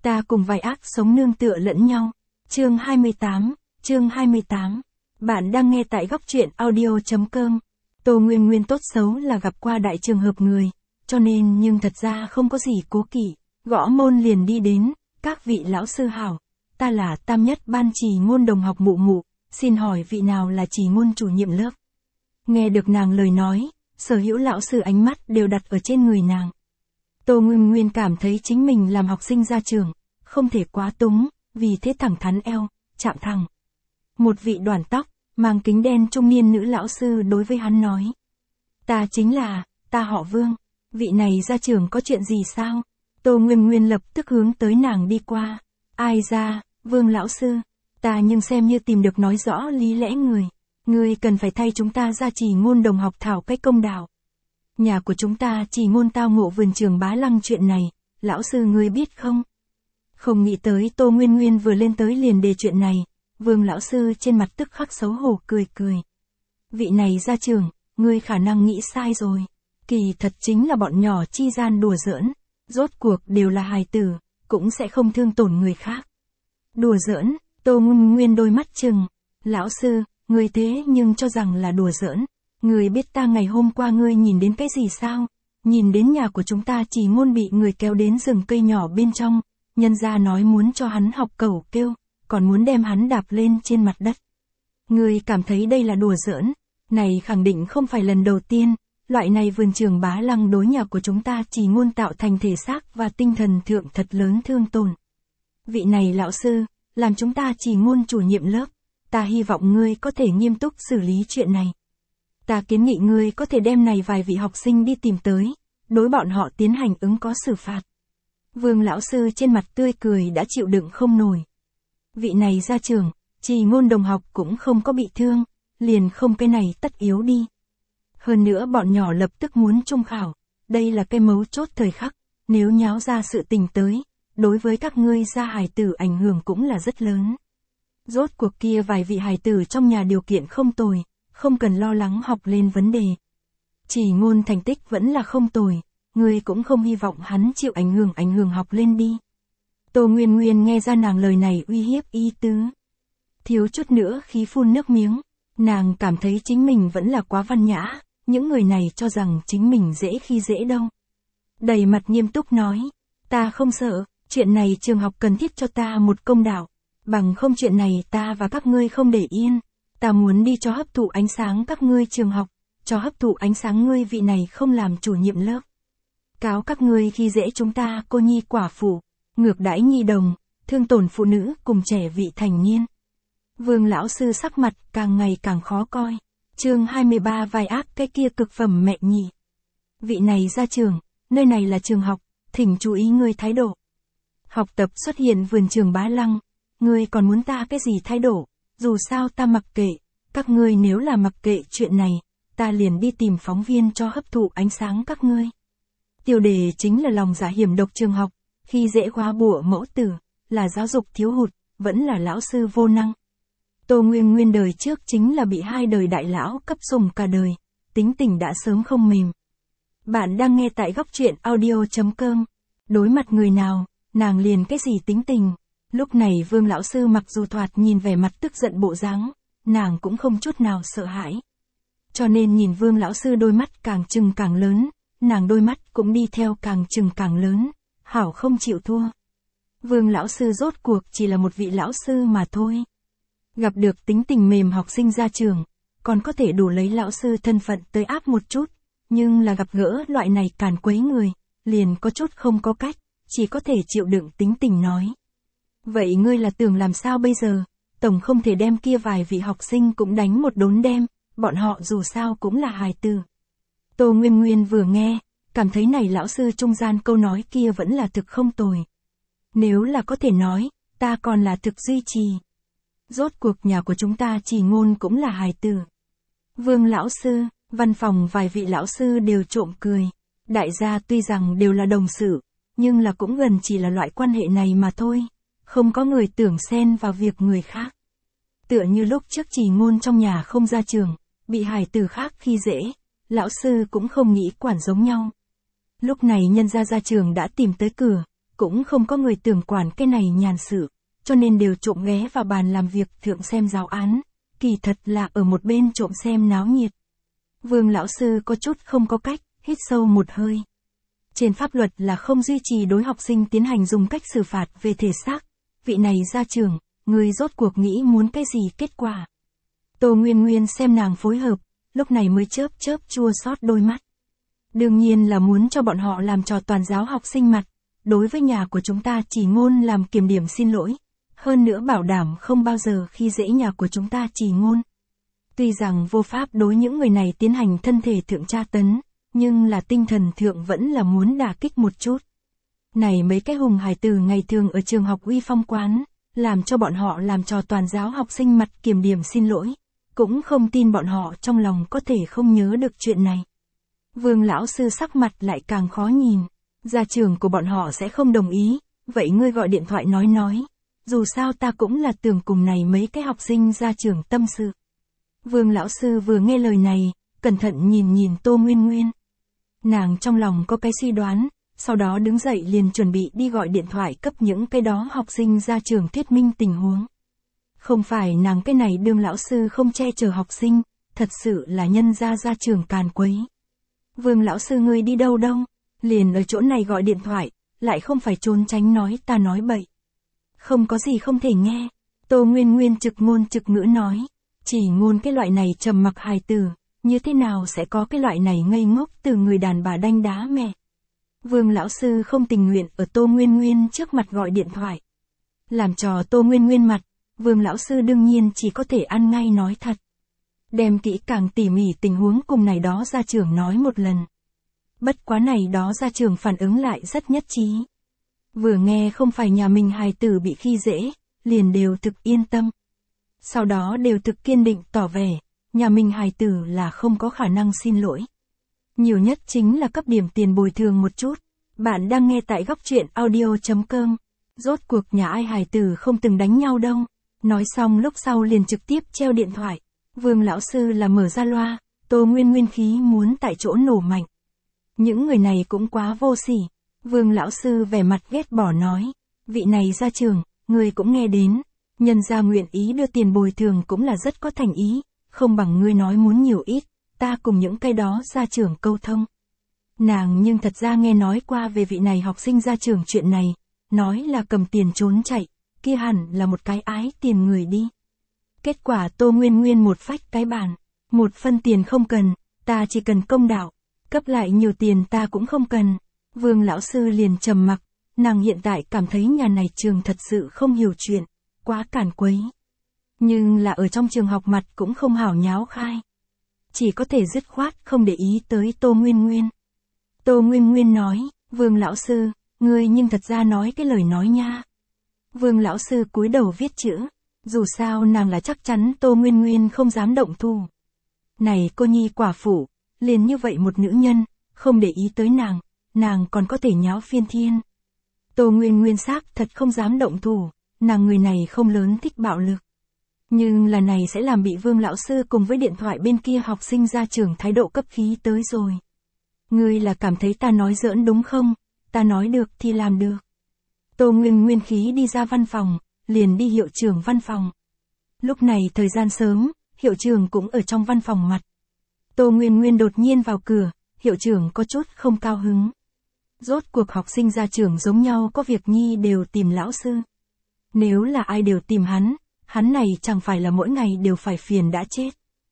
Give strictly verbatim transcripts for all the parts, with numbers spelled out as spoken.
Ta cùng vài ác sống nương tựa lẫn nhau. Chương hai mươi tám, chương hai mươi tám. Bạn đang nghe tại góc truyện audio chấm com. Tô Nguyên Nguyên tốt xấu là gặp qua đại trường hợp người, cho nên nhưng thật ra không có gì cố kỵ, gõ môn liền đi đến, các vị lão sư hảo, ta là tam nhất ban trì ngôn đồng học Mụ Mụ, xin hỏi vị nào là trì ngôn chủ nhiệm lớp. Nghe được nàng lời nói, sở hữu lão sư ánh mắt đều đặt ở trên người nàng. Tô Nguyên Nguyên cảm thấy chính mình làm học sinh ra trường, không thể quá túng, vì thế thẳng thắn eo, chạm thẳng. Một vị đoản tóc, mang kính đen trung niên nữ lão sư đối với hắn nói. Ta chính là, ta họ Vương, vị này ra trường có chuyện gì sao? Tô Nguyên Nguyên lập tức hướng tới nàng đi qua. Ai ra, Vương lão sư, ta nhưng xem như tìm được nói rõ lý lẽ người. Ngươi cần phải thay chúng ta ra trì ngôn đồng học thảo cách công đạo. Nhà của chúng ta trì ngôn tao ngộ vườn trường Bá Lăng chuyện này, lão sư ngươi biết không? Không nghĩ tới Tô Nguyên Nguyên vừa lên tới liền đề chuyện này, Vương lão sư trên mặt tức khắc xấu hổ cười cười. Vị này ra trường, ngươi khả năng nghĩ sai rồi. Kỳ thật chính là bọn nhỏ chi gian đùa giỡn, rốt cuộc đều là hài tử, cũng sẽ không thương tổn người khác. Đùa giỡn, Tô Nguyên Nguyên đôi mắt trừng. Lão sư, ngươi thế nhưng cho rằng là đùa giỡn. Ngươi biết ta ngày hôm qua ngươi nhìn đến cái gì sao? Nhìn đến nhà của chúng ta chỉ ngôn bị người kéo đến rừng cây nhỏ bên trong, nhân gia nói muốn cho hắn học cẩu kêu, còn muốn đem hắn đạp lên trên mặt đất. Ngươi cảm thấy đây là đùa giỡn, này khẳng định không phải lần đầu tiên, loại này vườn trường Bá Lăng đối nhà của chúng ta chỉ ngôn tạo thành thể xác và tinh thần thượng thật lớn thương tổn. Vị này lão sư, làm chúng ta chỉ ngôn chủ nhiệm lớp, ta hy vọng ngươi có thể nghiêm túc xử lý chuyện này. Ta kiến nghị ngươi có thể đem này vài vị học sinh đi tìm tới, đối bọn họ tiến hành ứng có xử phạt. Vương lão sư trên mặt tươi cười đã chịu đựng không nổi. Vị này ra trường, trì ngôn đồng học cũng không có bị thương, liền không cái này tất yếu đi. Hơn nữa bọn nhỏ lập tức muốn trung khảo, đây là cái mấu chốt thời khắc, nếu nháo ra sự tình tới, đối với các ngươi gia hài tử ảnh hưởng cũng là rất lớn. Rốt cuộc kia vài vị hài tử trong nhà điều kiện không tồi, không cần lo lắng học lên vấn đề. Chỉ ngôn thành tích vẫn là không tồi, ngươi cũng không hy vọng hắn chịu ảnh hưởng ảnh hưởng học lên đi. Tô Nguyên Nguyên nghe ra nàng lời này uy hiếp ý tứ. Thiếu chút nữa khí phun nước miếng, nàng cảm thấy chính mình vẫn là quá văn nhã, những người này cho rằng chính mình dễ khi dễ đâu. Đầy mặt nghiêm túc nói, ta không sợ, chuyện này trường học cần thiết cho ta một công đạo, bằng không chuyện này ta và các ngươi không để yên. Ta muốn đi cho hấp thụ ánh sáng các ngươi trường học, cho hấp thụ ánh sáng ngươi vị này không làm chủ nhiệm lớp. Cáo các ngươi khi dễ chúng ta cô nhi quả phụ, ngược đãi nhi đồng, thương tổn phụ nữ cùng trẻ vị thành niên. Vương lão sư sắc mặt càng ngày càng khó coi. Chương hai mươi ba vai ác cái kia cực phẩm mẹ nhỉ. Vị này ra trường, nơi này là trường học, thỉnh chú ý ngươi thái độ. Học tập xuất hiện vườn trường Bá Lăng, ngươi còn muốn ta cái gì thái độ? Dù sao ta mặc kệ, các ngươi nếu là mặc kệ chuyện này, ta liền đi tìm phóng viên cho hấp thụ ánh sáng các ngươi. Tiêu đề chính là lòng dạ hiểm độc trường học, khi dễ quá bủa mẫu tử, là giáo dục thiếu hụt, vẫn là lão sư vô năng. Tô Nguyên Nguyên đời trước chính là bị hai đời đại lão cấp sùng cả đời, tính tình đã sớm không mềm. Bạn đang nghe tại góc truyện audio chấm com. Đối mặt người nào, nàng liền cái gì tính tình. Lúc này Vương lão sư mặc dù thoạt nhìn vẻ mặt tức giận bộ dáng, nàng cũng không chút nào sợ hãi. Cho nên nhìn Vương lão sư đôi mắt càng trừng càng lớn, nàng đôi mắt cũng đi theo càng trừng càng lớn, hảo không chịu thua. Vương lão sư rốt cuộc chỉ là một vị lão sư mà thôi. Gặp được tính tình mềm học sinh ra trường, còn có thể đủ lấy lão sư thân phận tới áp một chút, nhưng là gặp gỡ loại này càn quấy người, liền có chút không có cách, chỉ có thể chịu đựng tính tình nói. Vậy ngươi là tưởng làm sao bây giờ, tổng không thể đem kia vài vị học sinh cũng đánh một đốn đem, bọn họ dù sao cũng là hài tử. Tô Nguyên Nguyên vừa nghe, cảm thấy này lão sư trung gian câu nói kia vẫn là thực không tồi. Nếu là có thể nói, ta còn là thực duy trì. Rốt cuộc nhà của chúng ta chỉ ngôn cũng là hài tử. Vương lão sư, văn phòng vài vị lão sư đều trộm cười. Đại gia tuy rằng đều là đồng sự, nhưng là cũng gần chỉ là loại quan hệ này mà thôi. Không có người tưởng xen vào việc người khác. Tựa như lúc trước chỉ ngôn trong nhà không ra trường, bị hài tử khác khi dễ, lão sư cũng không nghĩ quản giống nhau. Lúc này nhân gia ra trường đã tìm tới cửa, cũng không có người tưởng quản cái này nhàn sự, cho nên đều trộm ghé vào bàn làm việc thượng xem giáo án, kỳ thật là ở một bên trộm xem náo nhiệt. Vương lão sư có chút không có cách, hít sâu một hơi. Trên pháp luật là không duy trì đối học sinh tiến hành dùng cách xử phạt về thể xác. Vị này gia trưởng, người rốt cuộc nghĩ muốn cái gì kết quả. Tô Nguyên Nguyên xem nàng phối hợp, lúc này mới chớp chớp chua xót đôi mắt. Đương nhiên là muốn cho bọn họ làm trò toàn giáo học sinh mặt, đối với nhà của chúng ta chỉ ngôn làm kiểm điểm xin lỗi, hơn nữa bảo đảm không bao giờ khi dễ nhà của chúng ta chỉ ngôn. Tuy rằng vô pháp đối những người này tiến hành thân thể thượng tra tấn, nhưng là tinh thần thượng vẫn là muốn đả kích một chút. Này mấy cái hùng hài tử ngày thường ở trường học uy phong quán, làm cho bọn họ làm trò toàn giáo học sinh mặt kiểm điểm xin lỗi, cũng không tin bọn họ trong lòng có thể không nhớ được chuyện này. Vương lão sư sắc mặt lại càng khó nhìn, gia trưởng của bọn họ sẽ không đồng ý, vậy ngươi gọi điện thoại nói nói, dù sao ta cũng là tưởng cùng này mấy cái học sinh gia trưởng tâm sự. Vương lão sư vừa nghe lời này, cẩn thận nhìn nhìn Tô Nguyên Nguyên. Nàng trong lòng có cái suy đoán, sau đó đứng dậy liền chuẩn bị đi gọi điện thoại cấp những cái đó học sinh gia trưởng thuyết minh tình huống. Không phải nàng cái này đương lão sư không che chở học sinh, thật sự là nhân gia gia trưởng càn quấy. Vương lão sư ngươi đi đâu đâu, liền ở chỗ này gọi điện thoại, lại không phải trốn tránh nói ta nói bậy. Không có gì không thể nghe, Tô Nguyên Nguyên trực ngôn trực ngữ nói, chỉ ngôn cái loại này trầm mặc hài tử, như thế nào sẽ có cái loại này ngây ngốc từ người đàn bà đanh đá mẹ. Vương lão sư không tình nguyện ở Tô Nguyên Nguyên trước mặt gọi điện thoại. Làm trò Tô Nguyên Nguyên mặt, Vương lão sư đương nhiên chỉ có thể ăn ngay nói thật. Đem kỹ càng tỉ mỉ tình huống cùng này đó gia trưởng nói một lần. Bất quá này đó gia trưởng phản ứng lại rất nhất trí. Vừa nghe không phải nhà mình hài tử bị khi dễ, liền đều thực yên tâm. Sau đó đều thực kiên định tỏ vẻ, nhà mình hài tử là không có khả năng xin lỗi. Nhiều nhất chính là cấp điểm tiền bồi thường một chút. Bạn đang nghe tại góc truyện audio chấm com. Rốt cuộc nhà ai hài tử không từng đánh nhau đâu. Nói xong lúc sau liền trực tiếp treo điện thoại. Vương lão sư là mở ra loa, Tô Nguyên Nguyên khí muốn tại chỗ nổ mạnh. Những người này cũng quá vô sỉ. Vương lão sư vẻ mặt ghét bỏ nói, vị này gia trưởng, người cũng nghe đến, nhân gia nguyện ý đưa tiền bồi thường cũng là rất có thành ý, không bằng ngươi nói muốn nhiều ít, ta cùng những cái đó gia trưởng câu thông. Nàng nhưng thật ra nghe nói qua về vị này học sinh gia trưởng chuyện này, nói là cầm tiền trốn chạy, kia hẳn là một cái ái tiền người đi. Kết quả Tô Nguyên Nguyên một phách cái bàn, một phân tiền không cần, ta chỉ cần công đạo, cấp lại nhiều tiền ta cũng không cần. Vương lão sư liền trầm mặc, nàng hiện tại cảm thấy nhà này trường thật sự không hiểu chuyện, quá cản quấy. Nhưng là ở trong trường học mặt cũng không hảo nháo khai. Chỉ có thể dứt khoát không để ý tới Tô Nguyên Nguyên. Tô Nguyên Nguyên nói, Vương lão sư, ngươi nhưng thật ra nói cái lời nói nha. Vương lão sư cúi đầu viết chữ, dù sao nàng là chắc chắn Tô Nguyên Nguyên không dám động thủ. Này cô nhi quả phụ, liền như vậy một nữ nhân, không để ý tới nàng, nàng còn có thể nháo phiên thiên. Tô Nguyên Nguyên xác thật không dám động thủ, nàng người này không lớn thích bạo lực. Nhưng là này sẽ làm bị Vương lão sư cùng với điện thoại bên kia học sinh gia trưởng thái độ cấp khí tới rồi. Ngươi là cảm thấy ta nói giỡn đúng không? Ta nói được thì làm được. Tô Nguyên Nguyên khí đi ra văn phòng, liền đi hiệu trưởng văn phòng. Lúc này thời gian sớm, hiệu trưởng cũng ở trong văn phòng mặt. Tô Nguyên Nguyên đột nhiên vào cửa, hiệu trưởng có chút không cao hứng. Rốt cuộc học sinh gia trưởng giống nhau có việc nhi đều tìm lão sư. Nếu là ai đều tìm hắn, hắn này chẳng phải là mỗi ngày đều phải phiền đã chết.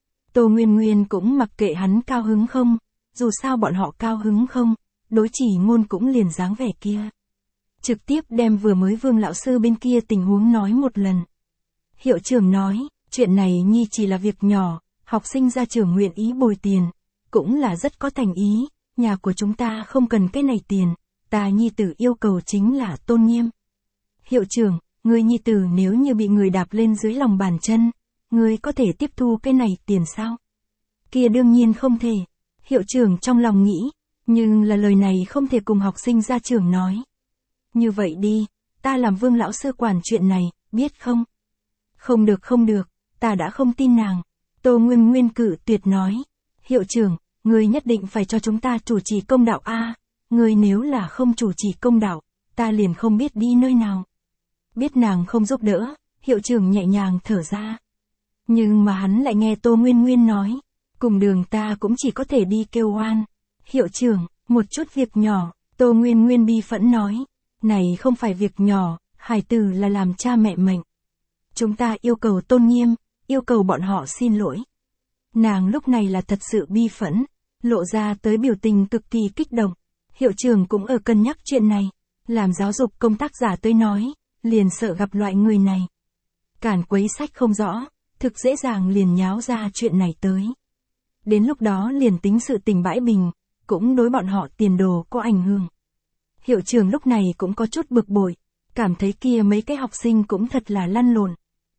Tô Nguyên Nguyên cũng mặc kệ hắn cao hứng không, dù sao bọn họ cao hứng không, đối chỉ ngôn cũng liền dáng vẻ kia. Trực tiếp đem vừa mới Vương lão sư bên kia tình huống nói một lần. Hiệu trưởng nói, chuyện này nhi chỉ là việc nhỏ, học sinh gia trưởng nguyện ý bồi tiền, cũng là rất có thành ý, nhà của chúng ta không cần cái này tiền, ta nhi tử yêu cầu chính là tôn nghiêm. Hiệu trưởng, người nhi tử nếu như bị người đạp lên dưới lòng bàn chân, người có thể tiếp thu cái này tiền sao? Kia đương nhiên không thể. Hiệu trưởng trong lòng nghĩ, nhưng là lời này không thể cùng học sinh gia trưởng nói. Như vậy đi, ta làm Vương lão sư quản chuyện này, biết không? Không được không được, ta đã không tin nàng. Tô Nguyên Nguyên cự tuyệt nói, hiệu trưởng, người nhất định phải cho chúng ta chủ trì công đạo a, người nếu là không chủ trì công đạo, ta liền không biết đi nơi nào. Biết nàng không giúp đỡ, hiệu trưởng nhẹ nhàng thở ra. Nhưng mà hắn lại nghe Tô Nguyên Nguyên nói, cùng đường ta cũng chỉ có thể đi kêu oan. Hiệu trưởng, một chút việc nhỏ, Tô Nguyên Nguyên bi phẫn nói, này không phải việc nhỏ, hài tử là làm cha mẹ mệnh. Chúng ta yêu cầu tôn nghiêm, yêu cầu bọn họ xin lỗi. Nàng lúc này là thật sự bi phẫn, lộ ra tới biểu tình cực kỳ kích động. Hiệu trưởng cũng ở cân nhắc chuyện này, làm giáo dục công tác giả tới nói, liền sợ gặp loại người này. Cản quấy sách không rõ, thực dễ dàng liền nháo ra chuyện này tới. Đến lúc đó liền tính sự tình bãi bình, cũng đối bọn họ tiền đồ có ảnh hưởng. Hiệu trưởng lúc này cũng có chút bực bội, cảm thấy kia mấy cái học sinh cũng thật là lăn lộn.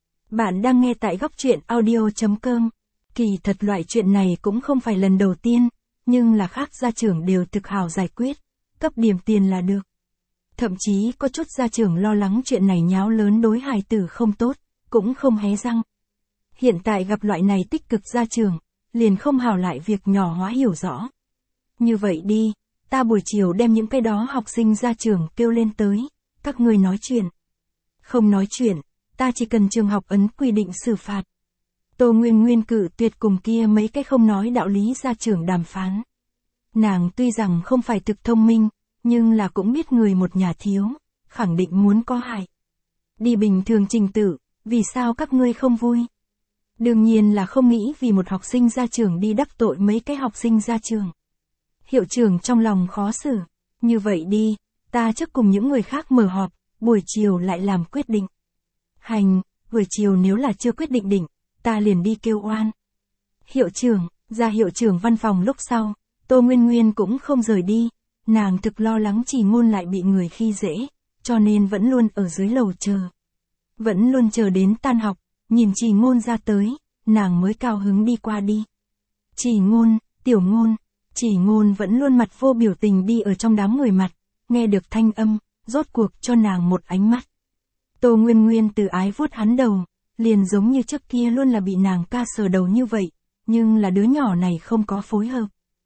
Bạn đang nghe tại góc truyện audio.com. Kỳ thật loại chuyện này cũng không phải lần đầu tiên, nhưng là khác gia trưởng đều thực hào giải quyết, cấp điểm tiền là được. Thậm chí có chút gia trưởng lo lắng chuyện này nháo lớn đối hài tử không tốt, cũng không hé răng. Hiện tại gặp loại này tích cực gia trưởng, liền không hào lại việc nhỏ hóa hiểu rõ. Như vậy đi, ta buổi chiều đem những cái đó học sinh gia trưởng kêu lên tới, các ngươi nói chuyện. Không nói chuyện, ta chỉ cần trường học ấn quy định xử phạt. Tô Nguyên Nguyên cự tuyệt cùng kia mấy cái không nói đạo lý gia trưởng đàm phán. Nàng tuy rằng không phải thực thông minh, nhưng là cũng biết người một nhà thiếu, khẳng định muốn có hại. Đi bình thường trình tự, vì sao các ngươi không vui? Đương nhiên là không nghĩ vì một học sinh gia trưởng đi đắc tội mấy cái học sinh gia trưởng. Hiệu trưởng trong lòng khó xử, như vậy đi, ta trước cùng những người khác mở họp, buổi chiều lại làm quyết định. Hành, buổi chiều nếu là chưa quyết định định, ta liền đi kêu oan. Hiệu trưởng, ra hiệu trưởng văn phòng lúc sau, Tô Nguyên Nguyên cũng không rời đi, nàng thực lo lắng Chỉ Ngôn lại bị người khi dễ, cho nên vẫn luôn ở dưới lầu chờ. Vẫn luôn chờ đến tan học, nhìn Chỉ Ngôn ra tới, nàng mới cao hứng đi qua đi. Chỉ Ngôn, Tiểu Ngôn, Chỉ Ngôn vẫn luôn mặt vô biểu tình đi ở trong đám người mặt, nghe được thanh âm, rốt cuộc cho nàng một ánh mắt. Tô Nguyên Nguyên từ ái vuốt hắn đầu, liền giống như trước kia luôn là bị nàng ca sờ đầu như vậy, nhưng là đứa nhỏ này không có phối hợp.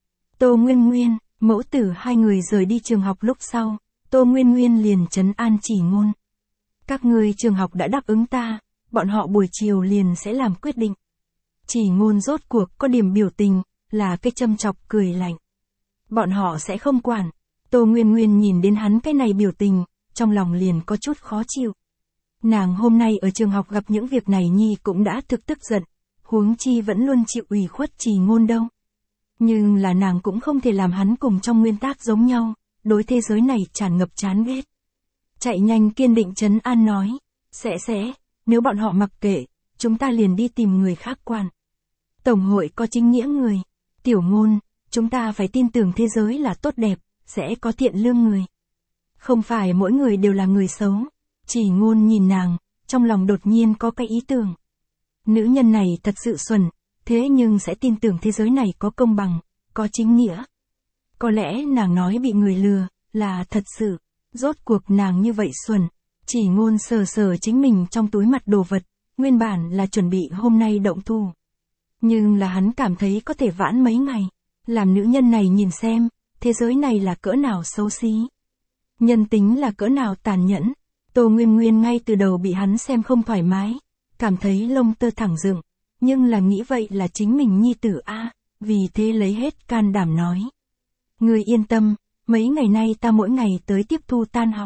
Tô Nguyên Nguyên, mẫu tử hai người rời đi trường học lúc sau, Tô Nguyên Nguyên liền trấn an Chỉ Ngôn. Các ngươi trường học đã đáp ứng ta, bọn họ buổi chiều liền sẽ làm quyết định. Chỉ Ngôn rốt cuộc có điểm biểu tình, là cái châm chọc cười lạnh. Bọn họ sẽ không quản. Tô Nguyên Nguyên nhìn đến hắn cái này biểu tình, trong lòng liền có chút khó chịu. Nàng hôm nay ở trường học gặp những việc này nhi cũng đã thực tức giận, huống chi vẫn luôn chịu ủy khuất Chỉ Ngôn đâu. Nhưng là nàng cũng không thể làm hắn cùng trong nguyên tắc giống nhau, đối thế giới này tràn ngập chán ghét. Chạy nhanh kiên định trấn an nói, sẽ sẽ, nếu bọn họ mặc kệ, chúng ta liền đi tìm người khác quản. Tổng hội có chính nghĩa người. Tiểu Ngôn, chúng ta phải tin tưởng thế giới là tốt đẹp, sẽ có thiện lương người. Không phải mỗi người đều là người xấu. Chỉ Ngôn nhìn nàng, trong lòng đột nhiên có cái ý tưởng. Nữ nhân này thật sự xuẩn, thế nhưng sẽ tin tưởng thế giới này có công bằng, có chính nghĩa. Có lẽ nàng nói bị người lừa, là thật sự. Rốt cuộc nàng như vậy xuẩn. Chỉ Ngôn sờ sờ chính mình trong túi mặt đồ vật, nguyên bản là chuẩn bị hôm nay động thủ. Nhưng là hắn cảm thấy có thể vãn mấy ngày, làm nữ nhân này nhìn xem, thế giới này là cỡ nào xấu xí. Nhân tính là cỡ nào tàn nhẫn. Tô Nguyên Nguyên ngay từ đầu bị hắn xem không thoải mái, cảm thấy lông tơ thẳng dựng, nhưng là nghĩ vậy là chính mình nhi tử a, vì thế lấy hết can đảm nói. Ngươi yên tâm, mấy ngày nay ta mỗi ngày tới tiếp thu tan học.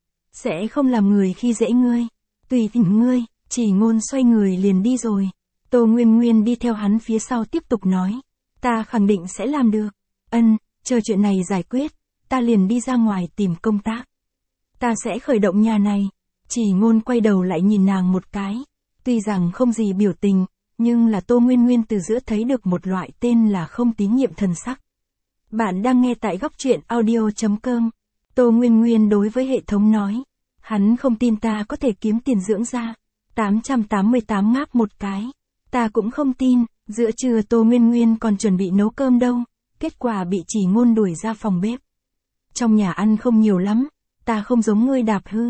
Sẽ không làm người khi dễ ngươi, tùy thỉnh ngươi. Chỉ Ngôn xoay người liền đi rồi. Tô Nguyên Nguyên đi theo hắn phía sau tiếp tục nói, ta khẳng định sẽ làm được. Ân, chờ chuyện này giải quyết, ta liền đi ra ngoài tìm công tác. Ta sẽ khởi động nhà này. Chỉ Ngôn quay đầu lại nhìn nàng một cái, tuy rằng không gì biểu tình, nhưng là Tô Nguyên Nguyên từ giữa thấy được một loại tên là không tín nhiệm thần sắc. Bạn đang nghe tại góc truyện audio.com. Tô Nguyên Nguyên đối với hệ thống nói, hắn không tin ta có thể kiếm tiền dưỡng ra. tám trăm tám mươi tám ngáp một cái. Ta cũng không tin. Giữa trưa Tô Nguyên Nguyên còn chuẩn bị nấu cơm đâu, kết quả bị Chỉ Ngôn đuổi ra phòng bếp. Trong nhà ăn không nhiều lắm, ta không giống ngươi đạp hư.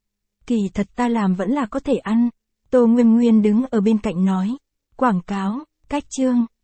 Kỳ thật ta làm vẫn là có thể ăn. Tô Nguyên Nguyên đứng ở bên cạnh nói, quảng cáo, cách chương,